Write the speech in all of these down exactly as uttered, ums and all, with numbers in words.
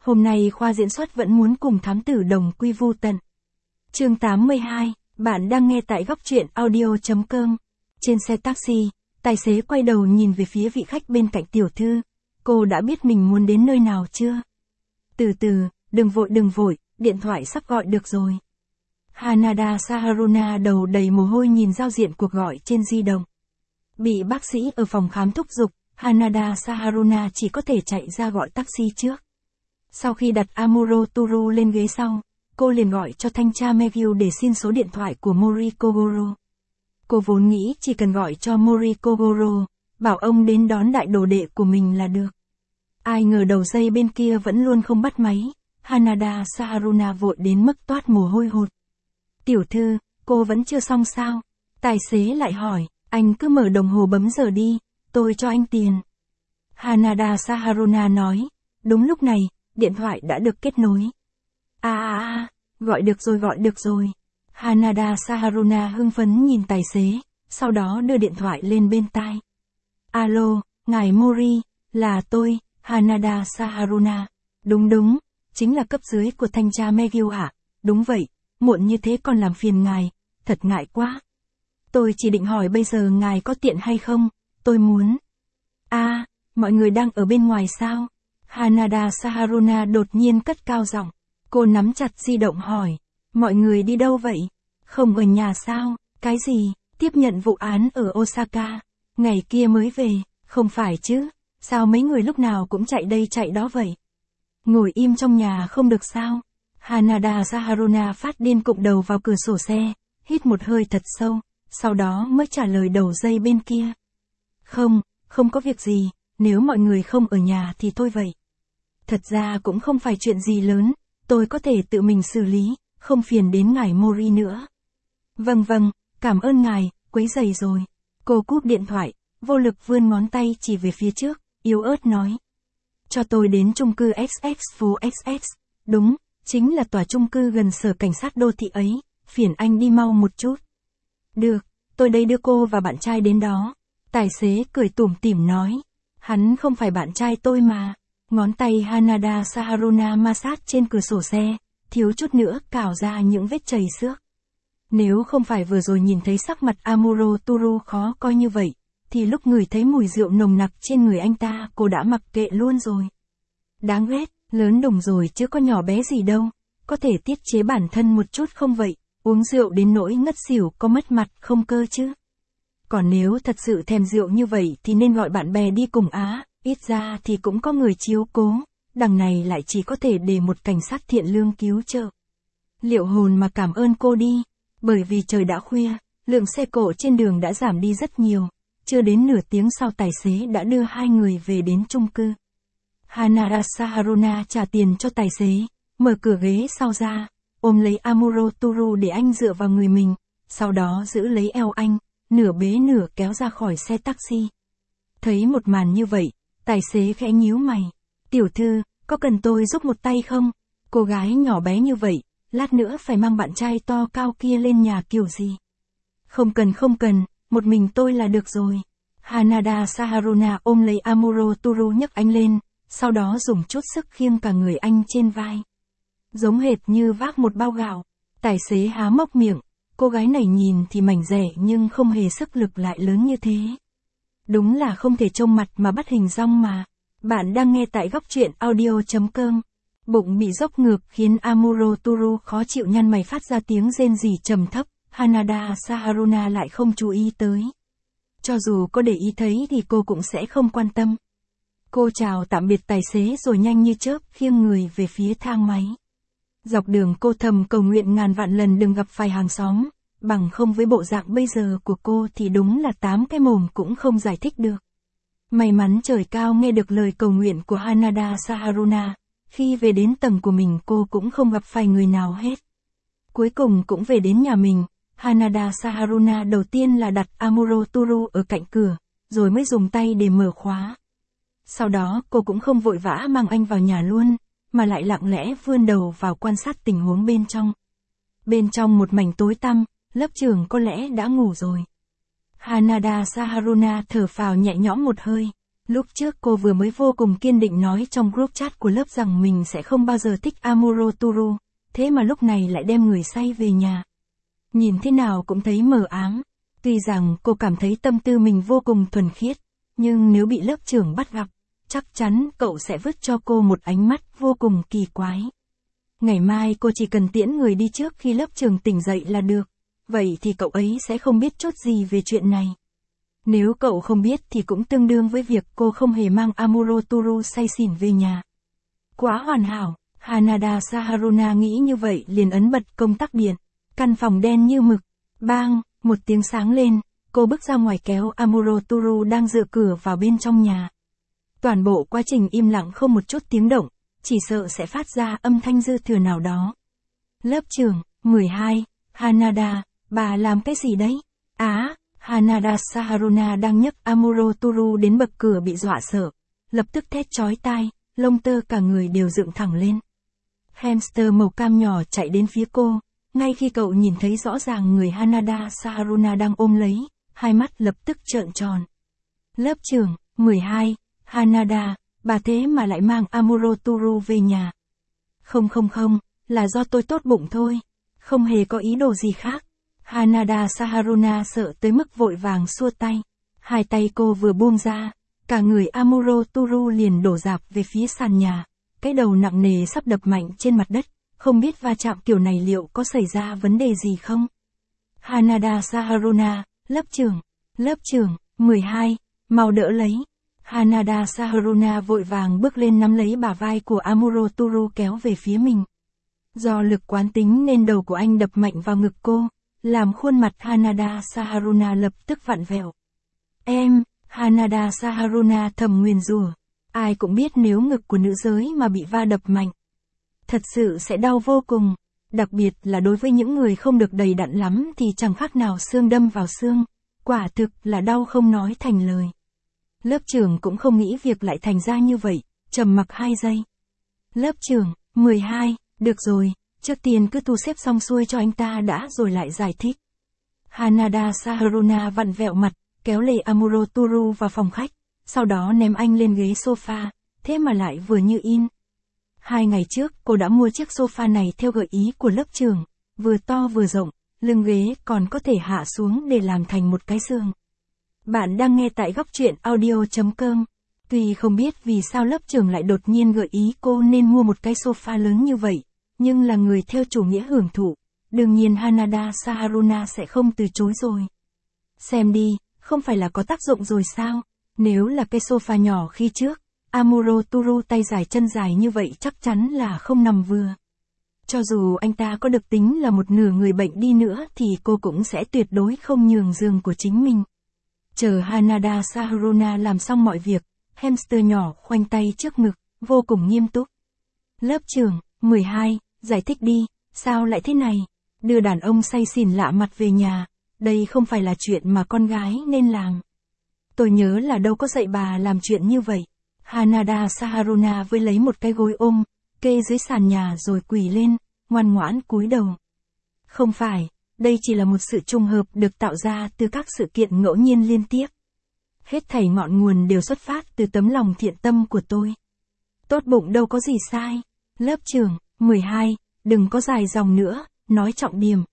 Hôm nay khoa diễn xuất vẫn muốn cùng thám tử đồng quy vu tận. Chương tám mươi hai, bạn đang nghe tại góc truyện audio chấm com. Trên xe taxi, tài xế quay đầu nhìn về phía vị khách bên cạnh tiểu thư. Cô đã biết mình muốn đến nơi nào chưa? Từ từ, đừng vội đừng vội, điện thoại sắp gọi được rồi. Hanada Saharuna đầu đầy mồ hôi nhìn giao diện cuộc gọi trên di động. Bị bác sĩ ở phòng khám thúc giục, Hanada Saharuna chỉ có thể chạy ra gọi taxi trước. Sau khi đặt Amuro Toru lên ghế sau, cô liền gọi cho thanh tra Megyu để xin số điện thoại của Mori Kogoro. Cô vốn nghĩ chỉ cần gọi cho Mori Kogoro, bảo ông đến đón đại đồ đệ của mình là được. Ai ngờ đầu dây bên kia vẫn luôn không bắt máy, Hanada Saharuna vội đến mức toát mồ hôi hột. Tiểu thư, cô vẫn chưa xong sao? Tài xế lại hỏi, anh cứ mở đồng hồ bấm giờ đi, tôi cho anh tiền. Hanada Saharuna nói, đúng lúc này, điện thoại đã được kết nối. À à à, gọi được rồi gọi được rồi. Hanada Saharuna hưng phấn nhìn tài xế, sau đó đưa điện thoại lên bên tai. Alo, ngài Mori, là tôi, Hanada Saharuna. Đúng đúng, chính là cấp dưới của thanh tra Megyu ạ. Đúng vậy, muộn như thế còn làm phiền ngài, thật ngại quá. Tôi chỉ định hỏi bây giờ ngài có tiện hay không, tôi muốn. À, mọi người đang ở bên ngoài sao? Hanada Saharuna đột nhiên cất cao giọng. Cô nắm chặt di động hỏi, mọi người đi đâu vậy? Không ở nhà sao? Cái gì? Tiếp nhận vụ án ở Osaka. Ngày kia mới về, không phải chứ? Sao mấy người lúc nào cũng chạy đây chạy đó vậy? Ngồi im trong nhà không được sao? Hanada Saharuna phát điên cụm đầu vào cửa sổ xe, hít một hơi thật sâu, sau đó mới trả lời đầu dây bên kia. Không, không có việc gì, nếu mọi người không ở nhà thì thôi vậy. Thật ra cũng không phải chuyện gì lớn, tôi có thể tự mình xử lý, không phiền đến ngài Mori nữa. Vâng vâng, cảm ơn ngài, quấy rầy rồi. Cô cúp điện thoại, vô lực vươn ngón tay chỉ về phía trước, yếu ớt nói. Cho tôi đến chung cư ích ích phố ích ích, đúng, chính là tòa chung cư gần sở cảnh sát đô thị ấy, phiền anh đi mau một chút. Được, tôi đây đưa cô và bạn trai đến đó. Tài xế cười tủm tỉm nói. Hắn không phải bạn trai tôi mà. Ngón tay Hanada Saharuna ma sát trên cửa sổ xe, thiếu chút nữa cào ra những vết chảy xước. Nếu không phải vừa rồi nhìn thấy sắc mặt Amuro Toru khó coi như vậy, thì lúc ngửi thấy mùi rượu nồng nặc trên người anh ta cô đã mặc kệ luôn rồi. Đáng ghét, lớn đùng rồi chứ có nhỏ bé gì đâu, có thể tiết chế bản thân một chút không vậy, uống rượu đến nỗi ngất xỉu có mất mặt không cơ chứ. Còn nếu thật sự thèm rượu như vậy thì nên gọi bạn bè đi cùng á, ít ra thì cũng có người chiếu cố, đằng này lại chỉ có thể để một cảnh sát thiện lương cứu trợ. Liệu hồn mà cảm ơn cô đi, bởi vì trời đã khuya, lượng xe cộ trên đường đã giảm đi rất nhiều, chưa đến nửa tiếng sau tài xế đã đưa hai người về đến chung cư. Hanada Saharuna trả tiền cho tài xế, mở cửa ghế sau ra, ôm lấy Amuro Toru để anh dựa vào người mình, sau đó giữ lấy eo anh, nửa bế nửa kéo ra khỏi xe taxi. Thấy một màn như vậy, tài xế khẽ nhíu mày. Tiểu thư, có cần tôi giúp một tay không? Cô gái nhỏ bé như vậy, lát nữa phải mang bạn trai to cao kia lên nhà kiểu gì? Không cần không cần, một mình tôi là được rồi. Hanada Saharuna ôm lấy Amuro Toru nhấc anh lên, sau đó dùng chút sức khiêng cả người anh trên vai. Giống hệt như vác một bao gạo, tài xế há mốc miệng, cô gái này nhìn thì mảnh dẻ nhưng không hề sức lực lại lớn như thế. Đúng là không thể trông mặt mà bắt hình dong mà. Bạn đang nghe tại góc truyện audio chấm com. Bụng bị dốc ngược khiến Amuro Toru khó chịu nhăn mày phát ra tiếng rên rỉ trầm thấp, Hanada Saharuna lại không chú ý tới. Cho dù có để ý thấy thì cô cũng sẽ không quan tâm. Cô chào tạm biệt tài xế rồi nhanh như chớp khiêng người về phía thang máy. Dọc đường cô thầm cầu nguyện ngàn vạn lần đừng gặp phải hàng xóm, bằng không với bộ dạng bây giờ của cô thì đúng là tám cái mồm cũng không giải thích được. May mắn trời cao nghe được lời cầu nguyện của Hanada Saharuna, khi về đến tầng của mình cô cũng không gặp phải người nào hết. Cuối cùng cũng về đến nhà mình, Hanada Saharuna đầu tiên là đặt Amuro Toru ở cạnh cửa, rồi mới dùng tay để mở khóa. Sau đó cô cũng không vội vã mang anh vào nhà luôn, mà lại lặng lẽ vươn đầu vào quan sát tình huống bên trong. Bên trong một mảnh tối tăm, lớp trưởng có lẽ đã ngủ rồi. Hanada Saharuna thở phào nhẹ nhõm một hơi, Lúc trước cô vừa mới vô cùng kiên định nói trong group chat của lớp rằng mình sẽ không bao giờ thích Amuro Toru, thế mà lúc này lại đem người say về nhà. Nhìn thế nào cũng thấy mờ ám. Tuy rằng cô cảm thấy tâm tư mình vô cùng thuần khiết, nhưng nếu bị lớp trưởng bắt gặp, chắc chắn cậu sẽ vứt cho cô một ánh mắt vô cùng kỳ quái. Ngày mai cô chỉ cần tiễn người đi trước khi lớp trưởng tỉnh dậy là được, vậy thì cậu ấy sẽ không biết chút gì về chuyện này. Nếu cậu không biết thì cũng tương đương với việc cô không hề mang Amuro Toru say xỉn về nhà. Quá hoàn hảo, Hanada Saharuna nghĩ như vậy liền ấn bật công tắc điện. Căn phòng đen như mực. Bang, một tiếng sáng lên, cô bước ra ngoài kéo Amuro Toru đang dựa cửa vào bên trong nhà. Toàn bộ quá trình im lặng không một chút tiếng động, chỉ sợ sẽ phát ra âm thanh dư thừa nào đó. Lớp trưởng, mười hai, Hanada, bà làm cái gì đấy? Á, Hanada Saharuna đang nhấc Amuro Toru đến bậc cửa bị dọa sợ, lập tức thét chói tai, lông tơ cả người đều dựng thẳng lên. Hamster màu cam nhỏ chạy đến phía cô, ngay khi cậu nhìn thấy rõ ràng người Hanada Saharuna đang ôm lấy, hai mắt lập tức trợn tròn. Lớp trưởng, mười hai, Hanada, bà thế mà lại mang Amuro Toru về nhà. Không không không, là do tôi tốt bụng thôi, không hề có ý đồ gì khác. Hanada Saharuna sợ tới mức vội vàng xua tay. Hai tay cô vừa buông ra, cả người Amuro Toru liền đổ rạp về phía sàn nhà, cái đầu nặng nề sắp đập mạnh trên mặt đất, không biết va chạm kiểu này liệu có xảy ra vấn đề gì không? Hanada Saharuna, lớp trưởng, lớp trưởng, mười hai, mau đỡ lấy. Hanada Saharuna vội vàng bước lên nắm lấy bả vai của Amuro Toru kéo về phía mình. Do lực quán tính nên đầu của anh đập mạnh vào ngực cô, làm khuôn mặt Hanada Saharuna lập tức vặn vẹo. Em, Hanada Saharuna thầm nguyền rủa. Ai cũng biết nếu ngực của nữ giới mà bị va đập mạnh, thật sự sẽ đau vô cùng. Đặc biệt là đối với những người không được đầy đặn lắm thì chẳng khác nào xương đâm vào xương. Quả thực là đau không nói thành lời. Lớp trưởng cũng không nghĩ việc lại thành ra như vậy, trầm mặc hai giây. Lớp trưởng, mười hai, được rồi, trước tiên cứ thu xếp xong xuôi cho anh ta đã rồi lại giải thích. Hanada Saharuna vặn vẹo mặt, kéo lê Amuro Toru vào phòng khách, sau đó ném anh lên ghế sofa, thế mà lại vừa như in. Hai ngày trước cô đã mua chiếc sofa này theo gợi ý của lớp trưởng, vừa to vừa rộng, lưng ghế còn có thể hạ xuống để làm thành một cái giường. Bạn đang nghe tại góc truyện audio chấm com. Tuy không biết vì sao lớp trưởng lại đột nhiên gợi ý cô nên mua một cái sofa lớn như vậy, nhưng là người theo chủ nghĩa hưởng thụ, đương nhiên Hanada Saharuna sẽ không từ chối rồi. Xem đi, không phải là có tác dụng rồi sao? Nếu là cái sofa nhỏ khi trước, Amuro Toru tay dài chân dài như vậy chắc chắn là không nằm vừa. Cho dù anh ta có được tính là một nửa người bệnh đi nữa thì cô cũng sẽ tuyệt đối không nhường giường của chính mình. Chờ Hanada Saharuna làm xong mọi việc, hamster nhỏ khoanh tay trước ngực, vô cùng nghiêm túc. Lớp trưởng, mười hai, giải thích đi, sao lại thế này? Đưa đàn ông say xỉn lạ mặt về nhà, đây không phải là chuyện mà con gái nên làm. Tôi nhớ là đâu có dạy bà làm chuyện như vậy. Hanada Saharuna với lấy một cái gối ôm, kê dưới sàn nhà rồi quỳ lên, ngoan ngoãn cúi đầu. Không phải, đây chỉ là một sự trùng hợp được tạo ra từ các sự kiện ngẫu nhiên liên tiếp. Hết thảy ngọn nguồn đều xuất phát từ tấm lòng thiện tâm của tôi. Tốt bụng đâu có gì sai. Lớp trưởng, mười hai, đừng có dài dòng nữa, nói trọng điểm.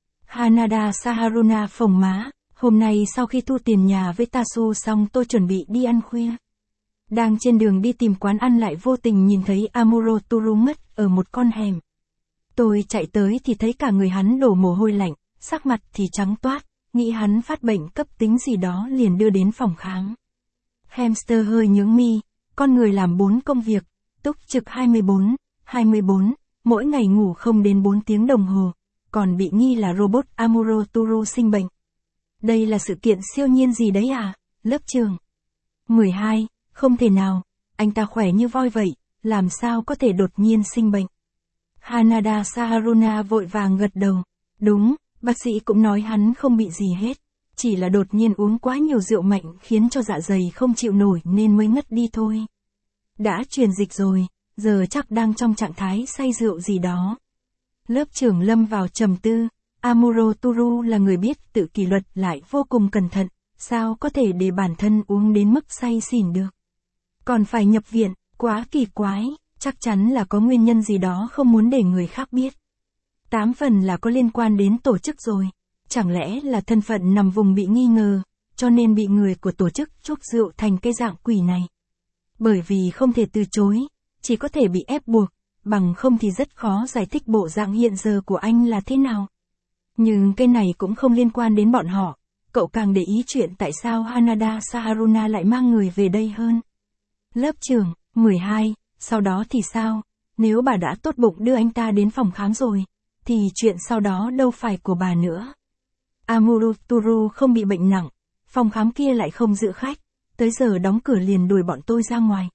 Hanada Saharuna phồng má, hôm nay sau khi thu tiền nhà với Tasu xong tôi chuẩn bị đi ăn khuya. Đang trên đường đi tìm quán ăn lại vô tình nhìn thấy Amuro Toru mất ở một con hẻm. Tôi chạy tới thì thấy cả người hắn đổ mồ hôi lạnh, sắc mặt thì trắng toát, nghĩ hắn phát bệnh cấp tính gì đó liền đưa đến phòng khám. Hamster hơi nhướng mi, con người làm bốn công việc, túc trực hai mươi bốn, hai mươi bốn, mỗi ngày ngủ không đến bốn tiếng đồng hồ, còn bị nghi là robot Amuro Toru sinh bệnh. Đây là sự kiện siêu nhiên gì đấy à, lớp trưởng? mười hai, không thể nào, anh ta khỏe như voi vậy, làm sao có thể đột nhiên sinh bệnh? Hanada Saharuna vội vàng gật đầu. Đúng, bác sĩ cũng nói hắn không bị gì hết, chỉ là đột nhiên uống quá nhiều rượu mạnh khiến cho dạ dày không chịu nổi nên mới ngất đi thôi. Đã truyền dịch rồi, giờ chắc đang trong trạng thái say rượu gì đó. Lớp trưởng lâm vào trầm tư, Amuro Toru là người biết tự kỷ luật lại vô cùng cẩn thận, sao có thể để bản thân uống đến mức say xỉn được. Còn phải nhập viện, quá kỳ quái, chắc chắn là có nguyên nhân gì đó không muốn để người khác biết. Tám phần là có liên quan đến tổ chức rồi. Chẳng lẽ là thân phận nằm vùng bị nghi ngờ, cho nên bị người của tổ chức chuốc rượu thành cái dạng quỷ này. Bởi vì không thể từ chối, chỉ có thể bị ép buộc, bằng không thì rất khó giải thích bộ dạng hiện giờ của anh là thế nào. Nhưng cái này cũng không liên quan đến bọn họ, cậu càng để ý chuyện tại sao Hanada Saharuna lại mang người về đây hơn. Lớp trưởng, mười hai, sau đó thì sao? Nếu bà đã tốt bụng đưa anh ta đến phòng khám rồi, thì chuyện sau đó đâu phải của bà nữa. Amuro Turu không bị bệnh nặng, phòng khám kia lại không giữ khách, tới giờ đóng cửa liền đuổi bọn tôi ra ngoài.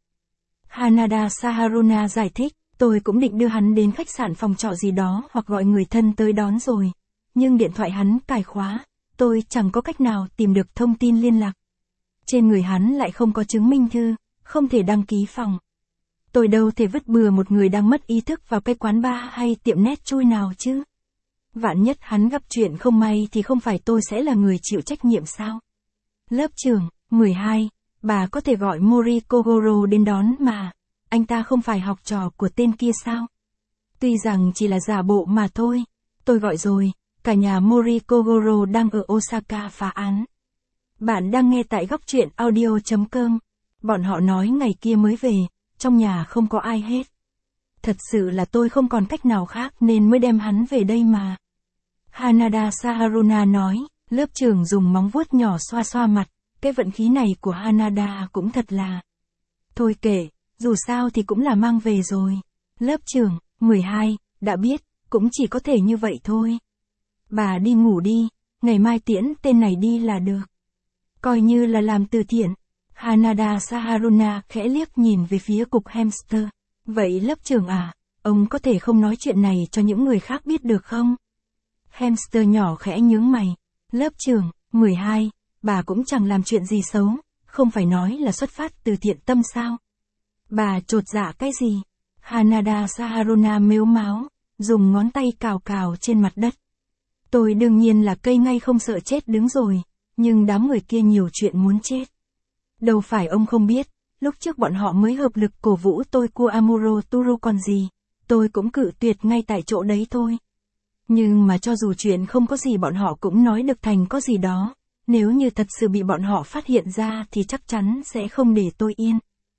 Hanada Saharuna giải thích, tôi cũng định đưa hắn đến khách sạn phòng trọ gì đó hoặc gọi người thân tới đón rồi, nhưng điện thoại hắn cài khóa, tôi chẳng có cách nào tìm được thông tin liên lạc. Trên người hắn lại không có chứng minh thư, không thể đăng ký phòng. Tôi đâu thể vứt bừa một người đang mất ý thức vào cái quán bar hay tiệm nét chui nào chứ. Vạn nhất hắn gặp chuyện không may thì không phải tôi sẽ là người chịu trách nhiệm sao? Lớp trưởng, mười hai, bà có thể gọi Mori Kogoro đến đón mà, anh ta không phải học trò của tên kia sao? Tuy rằng chỉ là giả bộ mà thôi, tôi gọi rồi, cả nhà Mori Kogoro đang ở Osaka phá án. Bạn đang nghe tại góc truyện audio chấm com, bọn họ nói ngày kia mới về, trong nhà không có ai hết. Thật sự là tôi không còn cách nào khác nên mới đem hắn về đây mà. Hanada Saharuna nói, lớp trưởng dùng móng vuốt nhỏ xoa xoa mặt, cái vận khí này của Hanada cũng thật là. Thôi kệ, dù sao thì cũng là mang về rồi. Lớp trưởng, mười hai, đã biết, cũng chỉ có thể như vậy thôi. Bà đi ngủ đi, ngày mai tiễn tên này đi là được. Coi như là làm từ thiện. Hanada Saharuna khẽ liếc nhìn về phía cục hamster. Vậy lớp trưởng à, ông có thể không nói chuyện này cho những người khác biết được không? Hamster nhỏ khẽ nhướng mày. Lớp trưởng, mười hai, bà cũng chẳng làm chuyện gì xấu, không phải nói là xuất phát từ thiện tâm sao? Bà chột dạ cái gì? Hanada Saharuna mếu máo, dùng ngón tay cào cào trên mặt đất. Tôi đương nhiên là cây ngay không sợ chết đứng rồi, nhưng đám người kia nhiều chuyện muốn chết. Đâu phải ông không biết, lúc trước bọn họ mới hợp lực cổ vũ tôi của Amuro Turu còn gì, tôi cũng cự tuyệt ngay tại chỗ đấy thôi. Nhưng mà cho dù chuyện không có gì bọn họ cũng nói được thành có gì đó, nếu như thật sự bị bọn họ phát hiện ra thì chắc chắn sẽ không để tôi yên.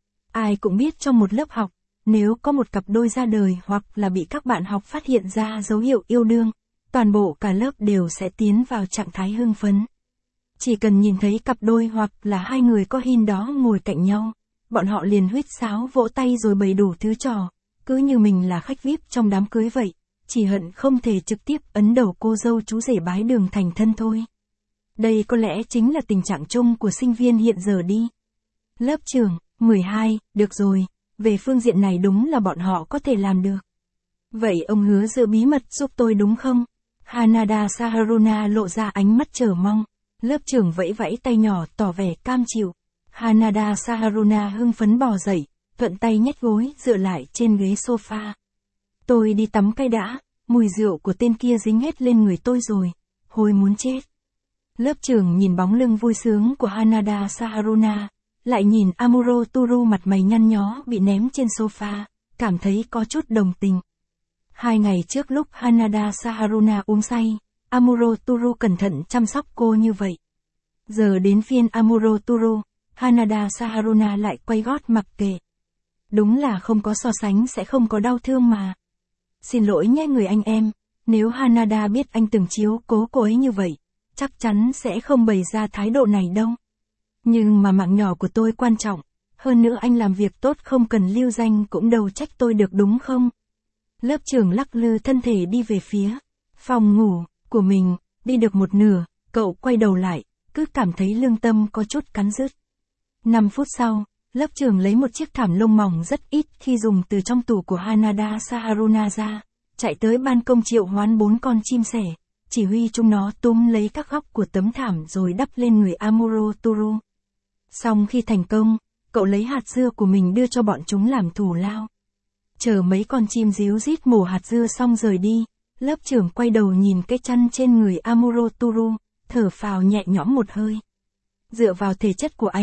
Ai cũng biết trong một lớp học, nếu có một cặp đôi ra đời hoặc là bị các bạn học phát hiện ra dấu hiệu yêu đương, toàn bộ cả lớp đều sẽ tiến vào trạng thái hưng phấn. Chỉ cần nhìn thấy cặp đôi hoặc là hai người có hin đó ngồi cạnh nhau, bọn họ liền huýt sáo vỗ tay rồi bày đủ thứ trò, cứ như mình là khách vi ai pi trong đám cưới vậy, chỉ hận không thể trực tiếp ấn đầu cô dâu chú rể bái đường thành thân thôi. Đây có lẽ chính là tình trạng chung của sinh viên hiện giờ đi. Lớp trưởng, mười hai, được rồi, về phương diện này đúng là bọn họ có thể làm được. Vậy ông hứa giữ bí mật giúp tôi đúng không? Hanada Saharuna lộ ra ánh mắt chờ mong. Lớp trưởng vẫy vẫy tay nhỏ tỏ vẻ cam chịu. Hanada Saharuna hưng phấn bò dậy, thuận tay nhét gối dựa lại trên ghế sofa. Tôi đi tắm cái đã, mùi rượu của tên kia dính hết lên người tôi rồi, hôi muốn chết. Lớp trưởng nhìn bóng lưng vui sướng của Hanada Saharuna, lại nhìn Amuro Turu mặt mày nhăn nhó bị ném trên sofa, cảm thấy có chút đồng tình. Hai ngày trước lúc Hanada Saharuna uống say, Amuro Turu cẩn thận chăm sóc cô như vậy. Giờ đến phiên Amuro Turu, Hanada Saharuna lại quay gót mặc kệ. Đúng là không có so sánh sẽ không có đau thương mà. Xin lỗi nhé người anh em, nếu Hanada biết anh từng chiếu cố cô ấy như vậy, chắc chắn sẽ không bày ra thái độ này đâu. Nhưng mà mạng nhỏ của tôi quan trọng, hơn nữa anh làm việc tốt không cần lưu danh cũng đâu trách tôi được đúng không? Lớp trưởng lắc lư thân thể đi về phía phòng ngủ của mình, đi được một nửa, cậu quay đầu lại, cứ cảm thấy lương tâm có chút cắn rứt. Năm phút sau, lớp trưởng lấy một chiếc thảm lông mỏng rất ít khi dùng từ trong tủ của Hanada Saharuna ra, chạy tới ban công triệu hoán bốn con chim sẻ, chỉ huy chúng nó túm lấy các góc của tấm thảm rồi đắp lên người Amuro Turu. Xong khi thành công, cậu lấy hạt dưa của mình đưa cho bọn chúng làm thù lao. Chờ mấy con chim ríu rít mổ hạt dưa xong rời đi, lớp trưởng quay đầu nhìn cái chăn trên người Amuro Turu, thở phào nhẹ nhõm một hơi. Dựa vào thể chất của anh,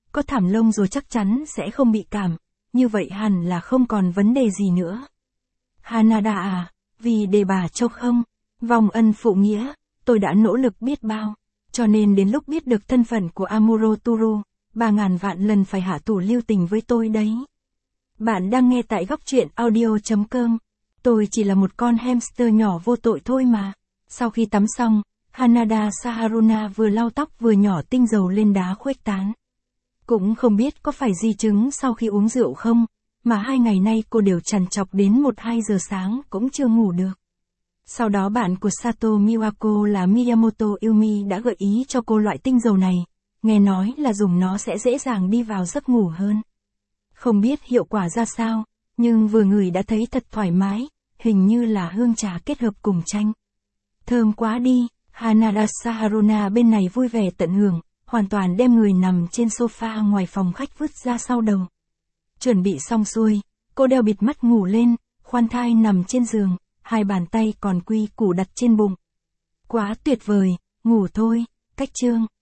có thảm lông rồi chắc chắn sẽ không bị cảm, như vậy hẳn là không còn vấn đề gì nữa. Hanada à, vì để bà châu không, vòng ân phụ nghĩa, tôi đã nỗ lực biết bao, cho nên đến lúc biết được thân phận của Amuro Turu, bà ngàn vạn lần phải hạ thủ lưu tình với tôi đấy. Bạn đang nghe tại góc truyện audio.com. Tôi chỉ là một con hamster nhỏ vô tội thôi mà. Sau khi tắm xong, Hanada Saharuna vừa lau tóc vừa nhỏ tinh dầu lên đá khuếch tán. Cũng không biết có phải di chứng sau khi uống rượu không, mà hai ngày nay cô đều trằn trọc đến một hai giờ sáng cũng chưa ngủ được. Sau đó bạn của Sato Miwako là Miyamoto Yumi đã gợi ý cho cô loại tinh dầu này, nghe nói là dùng nó sẽ dễ dàng đi vào giấc ngủ hơn. Không biết hiệu quả ra sao, nhưng vừa ngửi đã thấy thật thoải mái, hình như là hương trà kết hợp cùng chanh. Thơm quá đi, Hanada Saharuna bên này vui vẻ tận hưởng, hoàn toàn đem người nằm trên sofa ngoài phòng khách vứt ra sau đầu. Chuẩn bị xong xuôi, cô đeo bịt mắt ngủ lên, khoan thai nằm trên giường, hai bàn tay còn quy củ đặt trên bụng. Quá tuyệt vời, ngủ thôi, cách chương.